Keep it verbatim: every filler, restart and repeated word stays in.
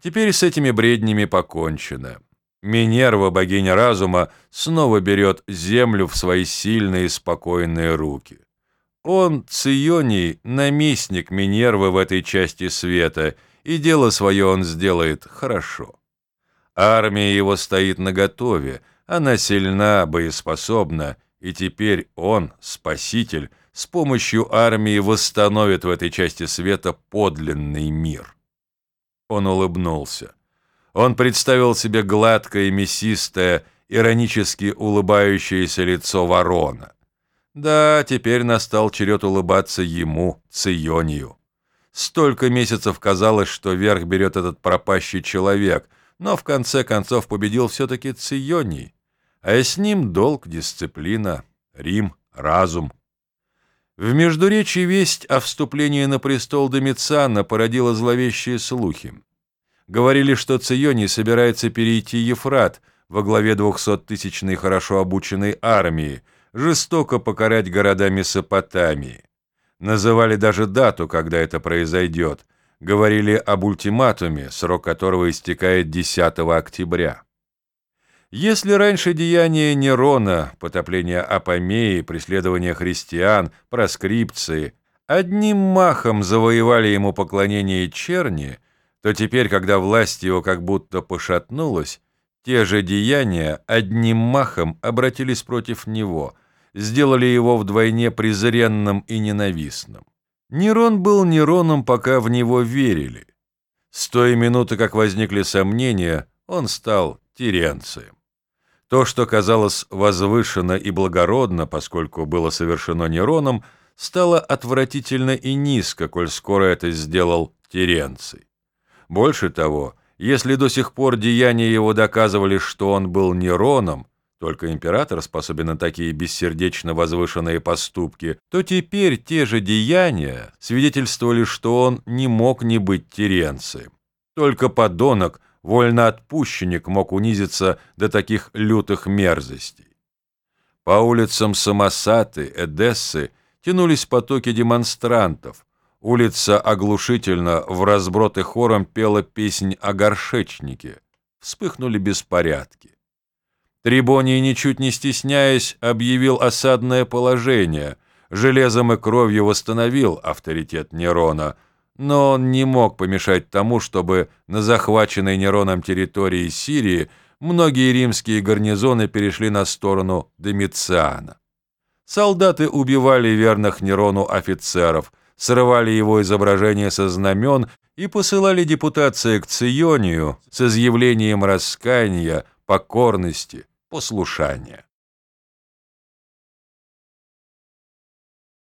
Теперь с этими бреднями покончено. Минерва, богиня разума, снова берет землю в свои сильные спокойные руки. Он, Ционий, наместник Минервы в этой части света, и дело свое он сделает хорошо. Армия его стоит наготове, она сильна, боеспособна, и теперь он, спаситель, с помощью армии восстановит в этой части света подлинный мир. Он улыбнулся. Он представил себе гладкое, мясистое, иронически улыбающееся лицо ворона. Да, теперь настал черед улыбаться ему, Ционию. Столько месяцев казалось, что верх берет этот пропащий человек, но в конце концов победил все-таки Ционий, а с ним долг, дисциплина, Рим, разум. В Междуречии весть о вступлении на престол Домициана породила зловещие слухи. Говорили, что Ционий собирается перейти Ефрат во главе двухсоттысячной хорошо обученной армии, жестоко покорять города Месопотамии. Называли даже дату, когда это произойдет. Говорили об ультиматуме, срок которого истекает десятого октября. Если раньше деяния Нерона, потопление Апамеи, преследование христиан, проскрипции, одним махом завоевали ему поклонение черни, то теперь, когда власть его как будто пошатнулась, те же деяния одним махом обратились против него, сделали его вдвойне презренным и ненавистным. Нерон был Нероном, пока в него верили. С той минуты, как возникли сомнения, он стал Теренцием. То, что казалось возвышенно и благородно, поскольку было совершено Нероном, стало отвратительно и низко, коль скоро это сделал Теренций. Больше того, если до сих пор деяния его доказывали, что он был Нероном, только император способен на такие бессердечно возвышенные поступки, то теперь те же деяния свидетельствовали, что он не мог не быть Теренцием. Только подонок, вольноотпущенник мог унизиться до таких лютых мерзостей. По улицам Самосаты, Эдессы тянулись потоки демонстрантов. Улица оглушительно в разброд и хором пела песнь о горшечнике. Вспыхнули беспорядки. Трибоний, ничуть не стесняясь, объявил осадное положение, железом и кровью восстановил авторитет Нерона, но он не мог помешать тому, чтобы на захваченной Нероном территории Сирии многие римские гарнизоны перешли на сторону Домициана. Солдаты убивали верных Нерону офицеров, срывали его изображения со знамен и посылали депутации к Ционию с изъявлением раскаяния, покорности, послушания.